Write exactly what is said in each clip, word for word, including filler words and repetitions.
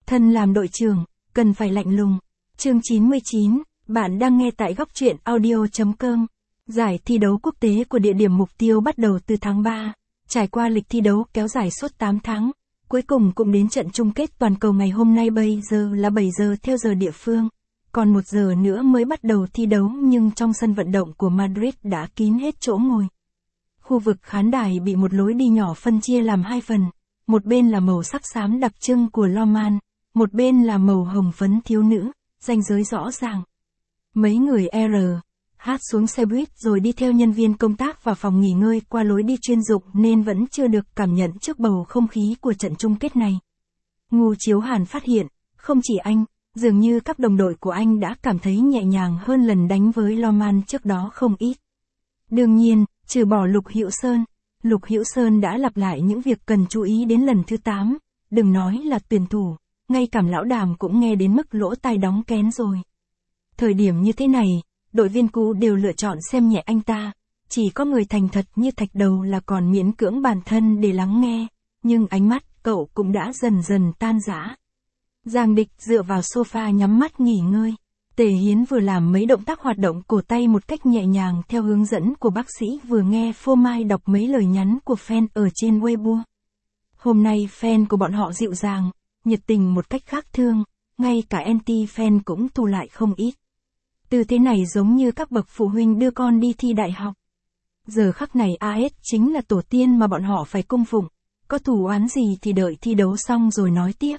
Thân làm đội trưởng, cần phải lạnh lùng. Chương chín mươi chín, bạn đang nghe tại góc truyện audio chấm com. Giải thi đấu quốc tế của địa điểm mục tiêu bắt đầu từ tháng ba, trải qua lịch thi đấu kéo dài suốt tám tháng. Cuối cùng cũng đến trận chung kết toàn cầu ngày hôm nay, bây giờ là bảy giờ theo giờ địa phương. Còn một giờ nữa mới bắt đầu thi đấu, nhưng trong sân vận động của Madrid đã kín hết chỗ ngồi. Khu vực khán đài bị một lối đi nhỏ phân chia làm hai phần. Một bên là màu sắc xám đặc trưng của Le Mans, một bên là màu hồng phấn thiếu nữ, ranh giới rõ ràng. Mấy người R H xuống xe buýt rồi đi theo nhân viên công tác vào phòng nghỉ ngơi qua lối đi chuyên dụng nên vẫn chưa được cảm nhận trước bầu không khí của trận chung kết này. Ngô Chiếu Hàn phát hiện, không chỉ anh, dường như các đồng đội của anh đã cảm thấy nhẹ nhàng hơn lần đánh với Le Mans trước đó không ít. Đương nhiên, trừ bỏ Lục Hữu Sơn, Lục Hữu Sơn đã lặp lại những việc cần chú ý đến lần thứ tám, đừng nói là tuyển thủ, ngay cảm lão đàm cũng nghe đến mức lỗ tai đóng kén rồi. Thời điểm như thế này, đội viên cũ đều lựa chọn xem nhẹ anh ta, chỉ có người thành thật như Thạch Đầu là còn miễn cưỡng bản thân để lắng nghe, nhưng ánh mắt cậu cũng đã dần dần tan rã. Giang Địch dựa vào sofa nhắm mắt nghỉ ngơi. Tề Hiến vừa làm mấy động tác hoạt động cổ tay một cách nhẹ nhàng theo hướng dẫn của bác sĩ, vừa nghe Phô Mai đọc mấy lời nhắn của fan ở trên Weibo. Hôm nay fan của bọn họ dịu dàng, nhiệt tình một cách khác thường, ngay cả anti-fan cũng thu lại không ít. Từ thế này giống như các bậc phụ huynh đưa con đi thi đại học. Giờ khắc này a ét chính là tổ tiên mà bọn họ phải cung phụng, có thù oán gì thì đợi thi đấu xong rồi nói tiếp.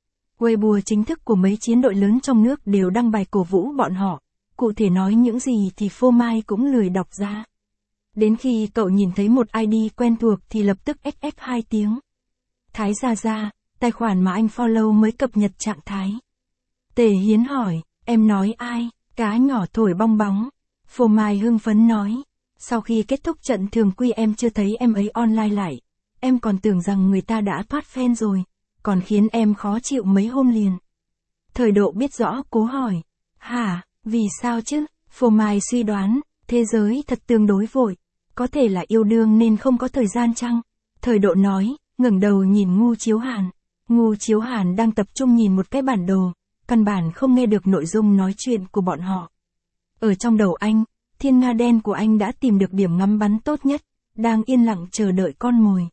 Weibo chính thức của mấy chiến đội lớn trong nước đều đăng bài cổ vũ bọn họ, cụ thể nói những gì thì Phô Mai cũng lười đọc ra. Đến khi cậu nhìn thấy một i đê quen thuộc thì lập tức ích ích hai tiếng. Thái Gia Gia, tài khoản mà anh follow mới cập nhật trạng thái. Tề Hiến hỏi, em nói ai? Cá nhỏ thổi bong bóng. Phô Mai hưng phấn nói, sau khi kết thúc trận thường quy em chưa thấy em ấy online lại, em còn tưởng rằng người ta đã thoát fan rồi, còn khiến em khó chịu mấy hôm liền. Thời Độ biết rõ cố hỏi, hả, vì sao chứ? Phô Mai suy đoán, thế giới thật tương đối vội, có thể là yêu đương nên không có thời gian chăng? Thời Độ nói, ngẩng đầu nhìn Ngô Chiếu Hàn. Ngô Chiếu Hàn đang tập trung nhìn một cái bản đồ, căn bản không nghe được nội dung nói chuyện của bọn họ. Ở trong đầu anh, thiên nga đen của anh đã tìm được điểm ngắm bắn tốt nhất, đang yên lặng chờ đợi con mồi.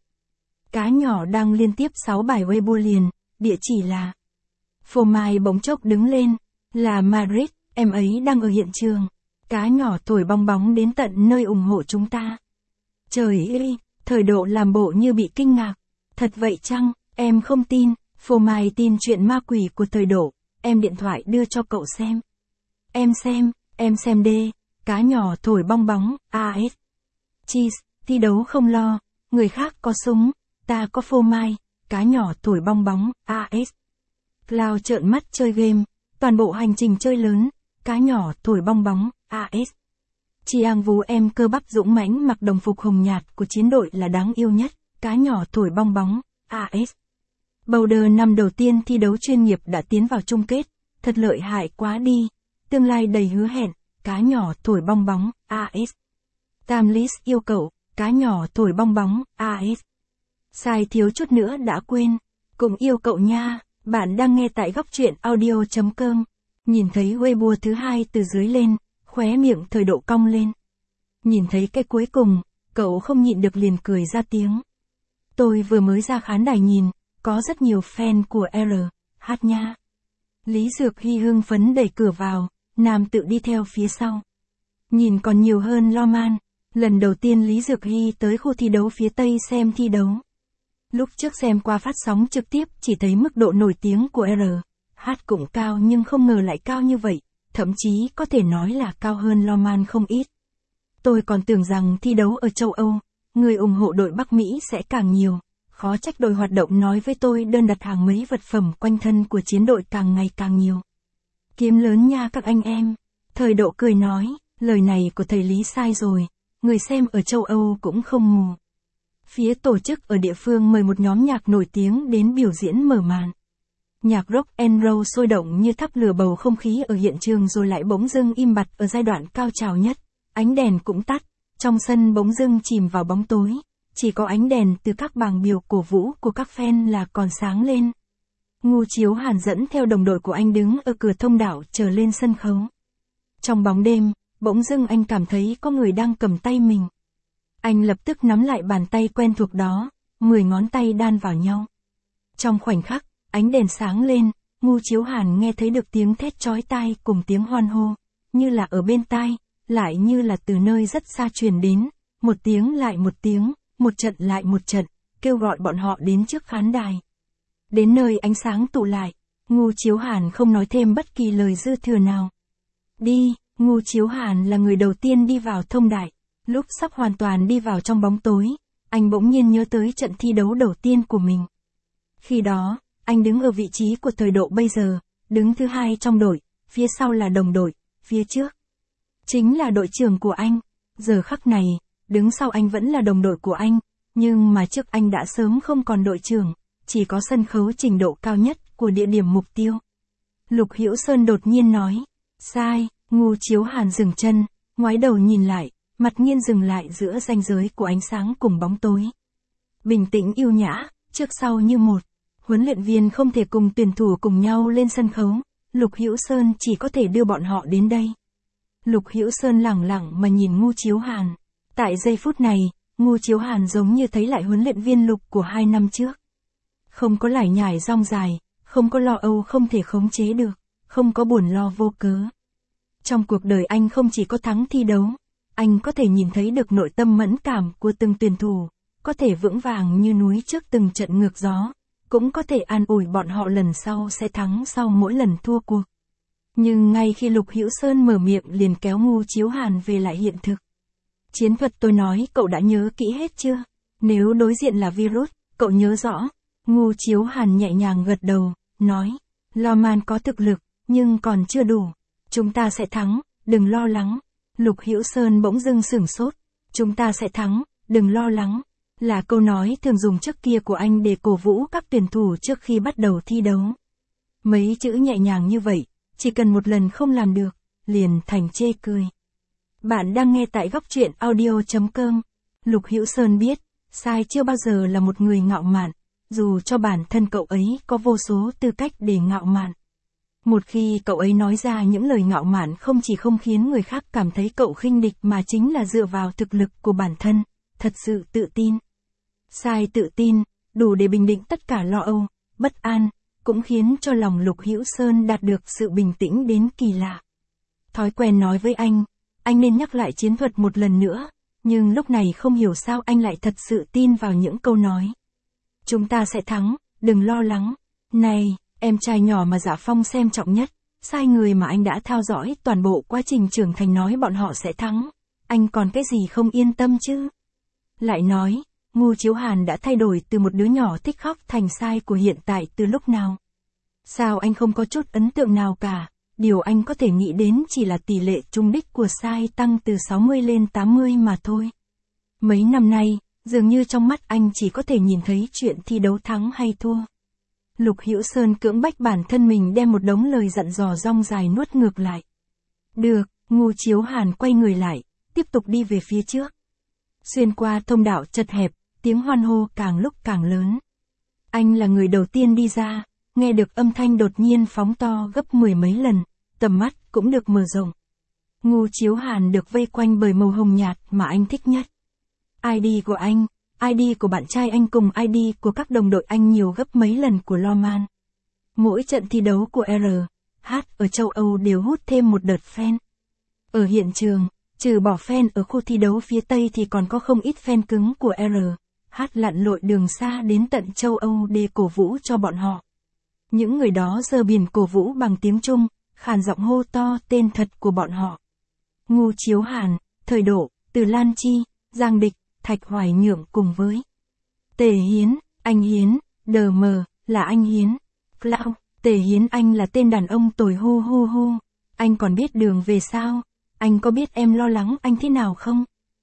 Cá nhỏ đang liên tiếp sáu bài Weibo liền, địa chỉ là. Phô Mai bỗng chốc đứng lên, là Madrid, em ấy đang ở hiện trường. Cá nhỏ thổi bong bóng đến tận nơi ủng hộ chúng ta. Trời ơi, Thời Độ làm bộ như bị kinh ngạc. Thật vậy chăng, em không tin. Phô Mai tin chuyện ma quỷ của Thời Độ, em điện thoại đưa cho cậu xem. Em xem, em xem đê, cá nhỏ thổi bong bóng, a ét. Cheese, thi đấu không lo, người khác có súng, ta có Phô Mai, cá nhỏ thổi bong bóng, a ét. Cloud trợn mắt chơi game, toàn bộ hành trình chơi lớn, cá nhỏ thổi bong bóng, a ét. Chiang Vú em cơ bắp dũng mãnh mặc đồng phục hồng nhạt của chiến đội là đáng yêu nhất, cá nhỏ thổi bong bóng, a ét. Boulder năm đầu tiên thi đấu chuyên nghiệp đã tiến vào chung kết, thật lợi hại quá đi, tương lai đầy hứa hẹn, cá nhỏ thổi bong bóng, a ét. Tamlis yêu cậu, cá nhỏ thổi bong bóng, a ét. Sai thiếu chút nữa đã quên, cũng yêu cậu nha, bạn đang nghe tại góc truyện audio chấm com. Nhìn thấy Weibo thứ hai từ dưới lên, khóe miệng Thời Độ cong lên. Nhìn thấy cái cuối cùng, cậu không nhịn được liền cười ra tiếng. Tôi vừa mới ra khán đài nhìn, có rất nhiều fan của R H nha. Lý Dược Hy hưng phấn đẩy cửa vào, nam tự đi theo phía sau. Nhìn còn nhiều hơn Le Mans, lần đầu tiên Lý Dược Hy tới khu thi đấu phía Tây xem thi đấu. Lúc trước xem qua phát sóng trực tiếp chỉ thấy mức độ nổi tiếng của R H cũng cao nhưng không ngờ lại cao như vậy, thậm chí có thể nói là cao hơn Le Mans không ít. Tôi còn tưởng rằng thi đấu ở châu Âu, người ủng hộ đội Bắc Mỹ sẽ càng nhiều. Khó trách đội hoạt động nói với tôi đơn đặt hàng mấy vật phẩm quanh thân của chiến đội càng ngày càng nhiều. Kiếm lớn nha các anh em. Thời Độ cười nói, lời này của thầy Lý sai rồi, người xem ở châu Âu cũng không mù. Phía tổ chức ở địa phương mời một nhóm nhạc nổi tiếng đến biểu diễn mở màn. Nhạc rock and roll sôi động như thắp lửa bầu không khí ở hiện trường rồi lại bỗng dưng im bặt ở giai đoạn cao trào nhất, ánh đèn cũng tắt, trong sân bỗng dưng chìm vào bóng tối. Chỉ có ánh đèn từ các bảng biểu cổ vũ của các fan là còn sáng lên. Ngu Chiếu Hàn dẫn theo đồng đội của anh đứng ở cửa thông đạo chờ lên sân khấu. Trong bóng đêm, bỗng dưng anh cảm thấy có người đang cầm tay mình. Anh lập tức nắm lại bàn tay quen thuộc đó, mười ngón tay đan vào nhau. Trong khoảnh khắc, ánh đèn sáng lên, Ngu Chiếu Hàn nghe thấy được tiếng thét chói tai cùng tiếng hoan hô, như là ở bên tai, lại như là từ nơi rất xa truyền đến, một tiếng lại một tiếng, một trận lại một trận, kêu gọi bọn họ đến trước khán đài. Đến nơi ánh sáng tụ lại, Ngu Chiếu Hàn không nói thêm bất kỳ lời dư thừa nào. Đi, Ngu Chiếu Hàn là người đầu tiên đi vào thông đài. Lúc sắp hoàn toàn đi vào trong bóng tối, anh bỗng nhiên nhớ tới trận thi đấu đầu tiên của mình. Khi đó, anh đứng ở vị trí của thời độ bây giờ, đứng thứ hai trong đội, phía sau là đồng đội, phía trước chính là đội trưởng của anh. Giờ khắc này, đứng sau anh vẫn là đồng đội của anh, nhưng mà trước anh đã sớm không còn đội trưởng, chỉ có sân khấu trình độ cao nhất của địa điểm mục tiêu. Lục Hữu Sơn đột nhiên nói, sai. Ngu Chiếu Hàn dừng chân, ngoái đầu nhìn lại, mặt nghiêng dừng lại giữa ranh giới của ánh sáng cùng bóng tối. Bình tĩnh yêu nhã, trước sau như một. Huấn luyện viên không thể cùng tuyển thủ cùng nhau lên sân khấu, Lục Hữu Sơn chỉ có thể đưa bọn họ đến đây. Lục Hữu Sơn lẳng lặng mà nhìn Ngu Chiếu Hàn. Tại giây phút này, Ngu Chiếu Hàn giống như thấy lại huấn luyện viên Lục của hai năm trước. Không có lải nhải rong dài, không có lo âu không thể khống chế được, không có buồn lo vô cớ. Trong cuộc đời anh không chỉ có thắng thi đấu, anh có thể nhìn thấy được nội tâm mẫn cảm của từng tuyển thủ, có thể vững vàng như núi trước từng trận ngược gió, cũng có thể an ủi bọn họ lần sau sẽ thắng sau mỗi lần thua cuộc. Nhưng ngay khi Lục Hữu Sơn mở miệng liền kéo Ngu Chiếu Hàn về lại hiện thực. Chiến thuật tôi nói cậu đã nhớ kỹ hết chưa? Nếu đối diện là virus, cậu nhớ rõ. Ngu Chiếu Hàn nhẹ nhàng gật đầu, nói, Loman có thực lực, nhưng còn chưa đủ. Chúng ta sẽ thắng, đừng lo lắng. Lục Hữu Sơn bỗng dưng sửng sốt. Chúng ta sẽ thắng, đừng lo lắng. Là câu nói thường dùng trước kia của anh để cổ vũ các tuyển thủ trước khi bắt đầu thi đấu. Mấy chữ nhẹ nhàng như vậy, chỉ cần một lần không làm được, liền thành chê cười. Bạn đang nghe tại góc truyện audio chấm com. Lục Hữu Sơn biết, Sai chưa bao giờ là một người ngạo mạn, dù cho bản thân cậu ấy có vô số tư cách để ngạo mạn. Một khi cậu ấy nói ra những lời ngạo mạn không chỉ không khiến người khác cảm thấy cậu khinh địch mà chính là dựa vào thực lực của bản thân, thật sự tự tin. Sai tự tin, đủ để bình định tất cả lo âu, bất an, cũng khiến cho lòng Lục Hữu Sơn đạt được sự bình tĩnh đến kỳ lạ. Thói quen nói với anh, anh nên nhắc lại chiến thuật một lần nữa, nhưng lúc này không hiểu sao anh lại thật sự tin vào những câu nói. Chúng ta sẽ thắng, đừng lo lắng. Này, em trai nhỏ mà Dạ Phong xem trọng nhất, Sai người mà anh đã theo dõi toàn bộ quá trình trưởng thành nói bọn họ sẽ thắng. Anh còn cái gì không yên tâm chứ? Lại nói, Ngu Chiếu Hàn đã thay đổi từ một đứa nhỏ thích khóc thành Sai của hiện tại từ lúc nào? Sao anh không có chút ấn tượng nào cả? Điều anh có thể nghĩ đến chỉ là tỷ lệ trúng đích của Sai tăng từ sáu mươi lên tám mươi mà thôi. Mấy năm nay, dường như trong mắt anh chỉ có thể nhìn thấy chuyện thi đấu thắng hay thua. Lục Hữu Sơn cưỡng bách bản thân mình đem một đống lời dặn dò rong dài nuốt ngược lại. Được, Ngu Chiếu Hàn quay người lại, tiếp tục đi về phía trước. Xuyên qua thông đạo chật hẹp, tiếng hoan hô càng lúc càng lớn. Anh là người đầu tiên đi ra, nghe được âm thanh đột nhiên phóng to gấp mười mấy lần, tầm mắt cũng được mở rộng. Ngu Chiếu Hàn được vây quanh bởi màu hồng nhạt mà anh thích nhất. i đê của anh, i đê của bạn trai anh cùng i đê của các đồng đội anh nhiều gấp mấy lần của Loman. Mỗi trận thi đấu của R, H ở châu Âu đều hút thêm một đợt fan. Ở hiện trường, trừ bỏ fan ở khu thi đấu phía Tây thì còn có không ít fan cứng của R, H lặn lội đường xa đến tận châu Âu để cổ vũ cho bọn họ. Những người đó giơ biển cổ vũ bằng tiếng Trung, khàn giọng hô to tên thật của bọn họ. Ngu Chiếu Hàn, Thời Độ, Từ Lan Chi, Giang Địch, Thạch Hoài Nhượng cùng với Tề Hiến, anh Hiến, đờ mờ, là anh Hiến. Flow, Tề Hiến anh là tên đàn ông tồi hu hu hu. Anh còn biết đường về sao? Anh có biết em lo lắng anh thế nào không?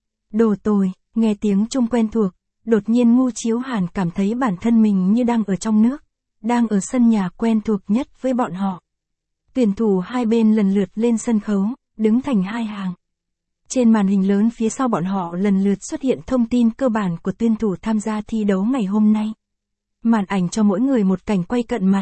Đồ tồi, nghe tiếng Trung quen thuộc, đột nhiên Ngu Chiếu Hàn cảm thấy bản thân mình như đang ở trong nước, đang ở sân nhà quen thuộc nhất với bọn họ. Tuyển thủ hai bên lần lượt lên sân khấu, đứng thành hai hàng. Trên màn hình lớn phía sau bọn họ lần lượt xuất hiện thông tin cơ bản của tuyển thủ tham gia thi đấu ngày hôm nay. Màn ảnh cho mỗi người một cảnh quay cận mặt,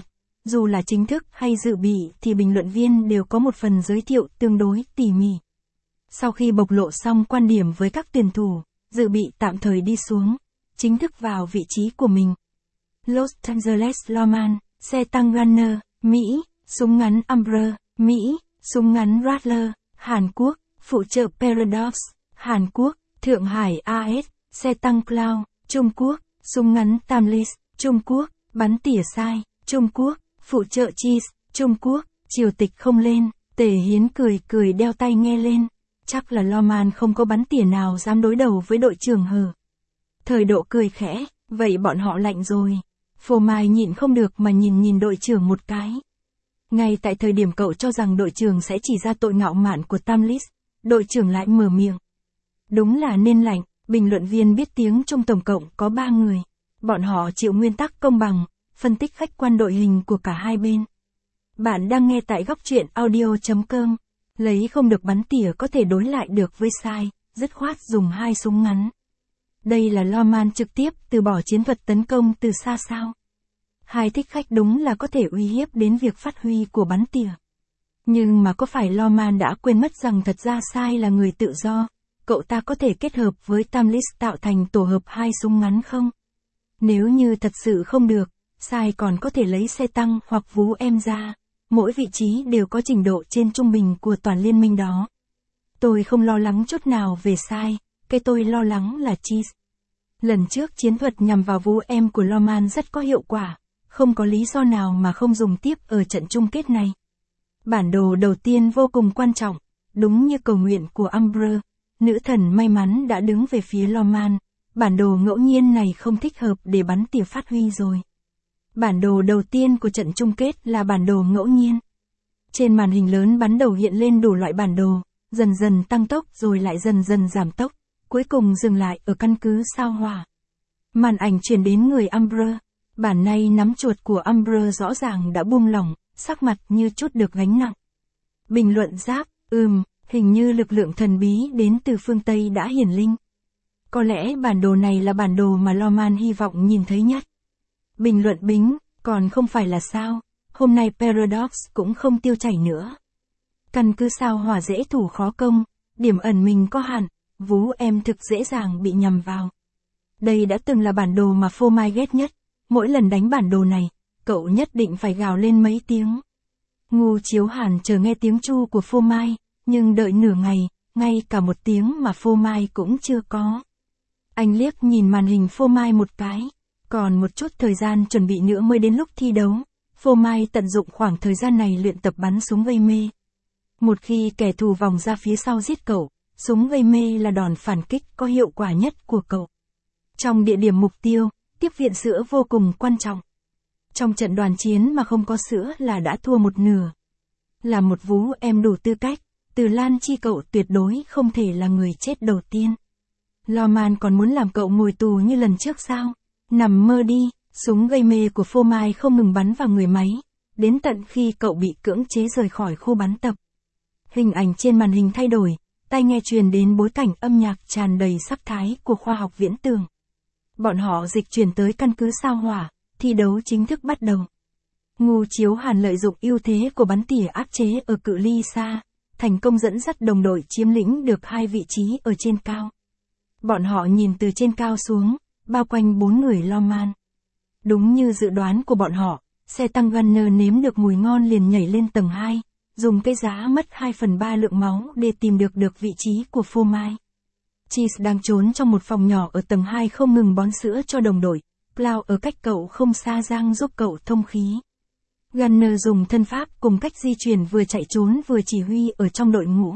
dù là chính thức hay dự bị thì bình luận viên đều có một phần giới thiệu tương đối tỉ mỉ. Sau khi bộc lộ xong quan điểm với các tuyển thủ, dự bị tạm thời đi xuống, chính thức vào vị trí của mình. Los Angeles Loman, xe tăng Gunner, Mỹ, súng ngắn Umbro, Mỹ, súng ngắn Rattler, Hàn Quốc, phụ trợ Paradox, Hàn Quốc, Thượng Hải a ét, xe tăng Cloud, Trung Quốc, súng ngắn Tamlis, Trung Quốc, bắn tỉa sai, Trung Quốc, phụ trợ Cheese, Trung Quốc, triều tịch không lên, Tề Hiến cười cười đeo tai nghe lên, chắc là Loman không có bắn tỉa nào dám đối đầu với đội trưởng hờ. Thời Độ cười khẽ, vậy bọn họ lạnh rồi. Phô Mai nhịn không được mà nhìn nhìn đội trưởng một cái. Ngay tại thời điểm cậu cho rằng đội trưởng sẽ chỉ ra tội ngạo mạn của Tamlis, đội trưởng lại mở miệng. Đúng là nên lạnh, bình luận viên biết tiếng trong tổng cộng có ba người. Bọn họ chịu nguyên tắc công bằng, phân tích khách quan đội hình của cả hai bên. Bạn đang nghe tại góc truyện audio chấm com. Lấy không được bắn tỉa có thể đối lại được với sai, dứt khoát dùng hai súng ngắn. Đây là Loman trực tiếp từ bỏ chiến thuật tấn công từ xa sao. Hai thích khách đúng là có thể uy hiếp đến việc phát huy của bắn tỉa. Nhưng mà có phải Loman đã quên mất rằng thật ra sai là người tự do, cậu ta có thể kết hợp với Tamlis tạo thành tổ hợp hai súng ngắn không? Nếu như thật sự không được, sai còn có thể lấy xe tăng hoặc vú em ra, mỗi vị trí đều có trình độ trên trung bình của toàn liên minh đó. Tôi không lo lắng chút nào về sai, cái tôi lo lắng là Cheese. Lần trước chiến thuật nhằm vào vú em của Loman rất có hiệu quả, không có lý do nào mà không dùng tiếp ở trận chung kết này. Bản đồ đầu tiên vô cùng quan trọng, đúng như cầu nguyện của Umbro, nữ thần may mắn đã đứng về phía Loman, bản đồ ngẫu nhiên này không thích hợp để bắn tỉa phát huy rồi. Bản đồ đầu tiên của trận chung kết là bản đồ ngẫu nhiên. Trên màn hình lớn bắn đầu hiện lên đủ loại bản đồ, dần dần tăng tốc rồi lại dần dần giảm tốc, cuối cùng dừng lại ở căn cứ sao Hỏa. Màn ảnh chuyển đến người Umbro, bản này nắm chuột của Umbro rõ ràng đã buông lỏng, sắc mặt như chút được gánh nặng. Bình luận giáp, ừm, hình như lực lượng thần bí đến từ phương Tây đã hiển linh. Có lẽ bản đồ này là bản đồ mà Loman hy vọng nhìn thấy nhất. Bình luận bính, còn không phải là sao, hôm nay Paradox cũng không tiêu chảy nữa. Căn cứ sao Hỏa dễ thủ khó công, điểm ẩn mình có hạn, vú em thực dễ dàng bị nhầm vào. Đây đã từng là bản đồ mà Phô Mai ghét nhất, mỗi lần đánh bản đồ này, cậu nhất định phải gào lên mấy tiếng. Ngu Chiếu Hàn chờ nghe tiếng chu của Phô Mai, nhưng đợi nửa ngày, ngay cả một tiếng mà Phô Mai cũng chưa có. Anh liếc nhìn màn hình Phô Mai một cái, còn một chút thời gian chuẩn bị nữa mới đến lúc thi đấu. Phô Mai tận dụng khoảng thời gian này luyện tập bắn súng gây mê. Một khi kẻ thù vòng ra phía sau giết cậu, súng gây mê là đòn phản kích có hiệu quả nhất của cậu. Trong địa điểm mục tiêu, tiếp viện sữa vô cùng quan trọng. Trong trận đoàn chiến mà không có sữa là đã thua một nửa. Là một vú em đủ tư cách, Từ Lan Chi cậu tuyệt đối không thể là người chết đầu tiên. Loman còn muốn làm cậu ngồi tù như lần trước sao? Nằm mơ đi, súng gây mê của Phô Mai không ngừng bắn vào người máy, đến tận khi cậu bị cưỡng chế rời khỏi khu bắn tập. Hình ảnh trên màn hình thay đổi, tai nghe truyền đến bối cảnh âm nhạc tràn đầy sắc thái của khoa học viễn tưởng. Bọn họ dịch chuyển tới căn cứ sao Hỏa, thi đấu chính thức bắt đầu. Ngu Chiếu Hàn lợi dụng ưu thế của bắn tỉa áp chế ở cự ly xa, thành công dẫn dắt đồng đội chiếm lĩnh được hai vị trí ở trên cao. Bọn họ nhìn từ trên cao xuống, bao quanh bốn người Loman. Đúng như dự đoán của bọn họ, xe tăng Gunner nếm được mùi ngon liền nhảy lên tầng hai, dùng cái giá mất hai phần ba lượng máu để tìm được được vị trí của Phô Mai. Cheese đang trốn trong một phòng nhỏ ở tầng hai không ngừng bón sữa cho đồng đội, Cloud ở cách cậu không xa giang giúp cậu thông khí. Gunner dùng thân pháp cùng cách di chuyển vừa chạy trốn vừa chỉ huy ở trong đội ngũ.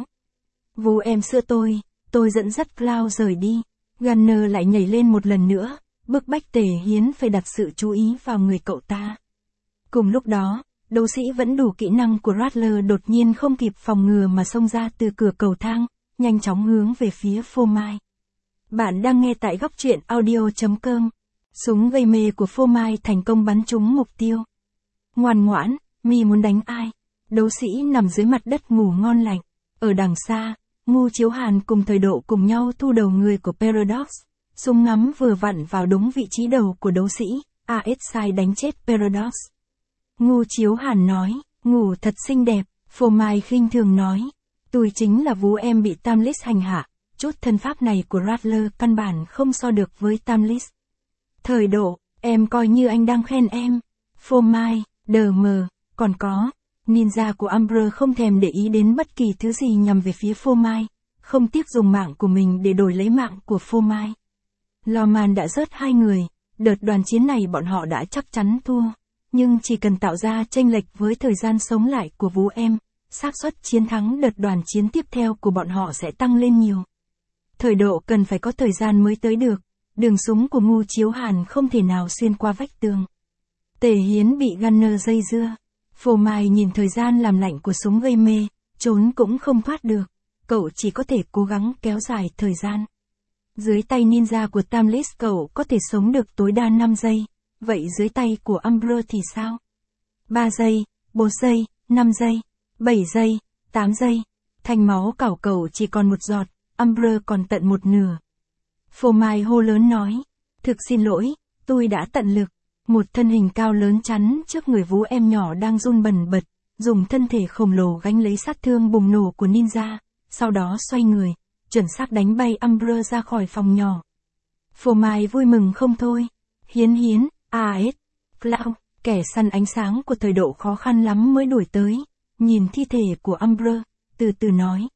Vú em sữa tôi, tôi dẫn dắt Cloud rời đi. Gunner lại nhảy lên một lần nữa, bức bách Tề Hiến phải đặt sự chú ý vào người cậu ta. Cùng lúc đó, đấu sĩ vẫn đủ kỹ năng của Rattler đột nhiên không kịp phòng ngừa mà xông ra từ cửa cầu thang, nhanh chóng hướng về phía Phô Mai. Bạn đang nghe tại góc truyện audio chấm com. Súng gây mê của Phô Mai thành công bắn trúng mục tiêu. Ngoan ngoãn, mi muốn đánh ai? Đấu sĩ nằm dưới mặt đất ngủ ngon lành. Ở đằng xa, Ngu Chiếu Hàn cùng Thời Độ cùng nhau thu đầu người của Paradox. Súng ngắm vừa vặn vào đúng vị trí đầu của đấu sĩ, a ét sai đánh chết Paradox. Ngô Chiếu Hàn nói, ngủ thật xinh đẹp. Phô Mai khinh thường nói, tôi chính là vú em bị Tamlis hành hạ, chút thân pháp này của Rattler căn bản không so được với Tamlis. Thời Độ, em coi như anh đang khen em. Phô Mai, đờ mờ, còn có, ninja của Amber không thèm để ý đến bất kỳ thứ gì nhằm về phía Phô Mai, không tiếc dùng mạng của mình để đổi lấy mạng của Phô Mai. Lawman đã rớt hai người, đợt đoàn chiến này bọn họ đã chắc chắn thua, nhưng chỉ cần tạo ra chênh lệch với thời gian sống lại của vú em, xác suất chiến thắng đợt đoàn chiến tiếp theo của bọn họ sẽ tăng lên nhiều. Thời Độ cần phải có thời gian mới tới được, đường súng của Ngô Chiếu Hàn không thể nào xuyên qua vách tường. Tề Hiến bị Gunner dây dưa. Phô Mai nhìn thời gian làm lạnh của súng gây mê, trốn cũng không thoát được, cậu chỉ có thể cố gắng kéo dài thời gian. Dưới tay ninja của Tamlis cậu có thể sống được tối đa năm giây, vậy dưới tay của Amber thì sao? ba giây, bốn giây, năm giây, bảy giây, tám giây, thanh máu cảo cậu chỉ còn một giọt, Amber còn tận một nửa. Phô Mai hô lớn nói, thực xin lỗi, tôi đã tận lực. Một thân hình cao lớn chắn trước người vú em nhỏ đang run bần bật, dùng thân thể khổng lồ gánh lấy sát thương bùng nổ của ninja, sau đó xoay người, chuẩn xác đánh bay Amber ra khỏi phòng nhỏ. Phô Mai vui mừng không thôi. Hiến Hiến, a ét, Cloud, kẻ săn ánh sáng của Thời Độ khó khăn lắm mới đuổi tới, nhìn thi thể của Amber, từ từ nói.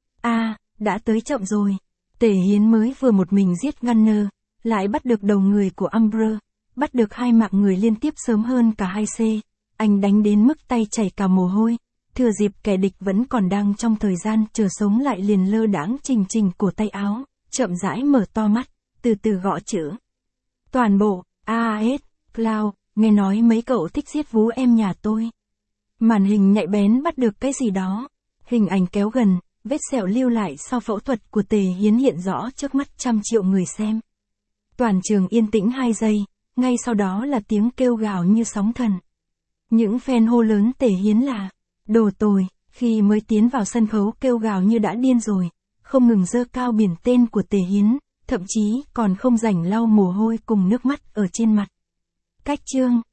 a đã tới chậm rồi. Tề Hiến mới vừa một mình giết Gunner, lại bắt được đầu người của Amber, bắt được hai mạng người liên tiếp sớm hơn cả hai C, anh đánh đến mức tay chảy cả mồ hôi, thừa dịp kẻ địch vẫn còn đang trong thời gian chờ sống lại liền lơ đãng chình chình cổ tay áo, chậm rãi mở to mắt, từ từ gõ chữ. Toàn bộ, a ét, Cloud, nghe nói mấy cậu thích giết vú em nhà tôi. Màn hình nhạy bén bắt được cái gì đó, hình ảnh kéo gần, vết sẹo lưu lại sau phẫu thuật của Tề Hiến hiện rõ trước mắt trăm triệu người xem. Toàn trường yên tĩnh hai giây. Ngay sau đó là tiếng kêu gào như sóng thần. Những fan hô lớn Tề Hiến là đồ tồi, khi mới tiến vào sân khấu kêu gào như đã điên rồi, không ngừng giơ cao biển tên của Tề Hiến, thậm chí còn không rảnh lau mồ hôi cùng nước mắt ở trên mặt. Cách chương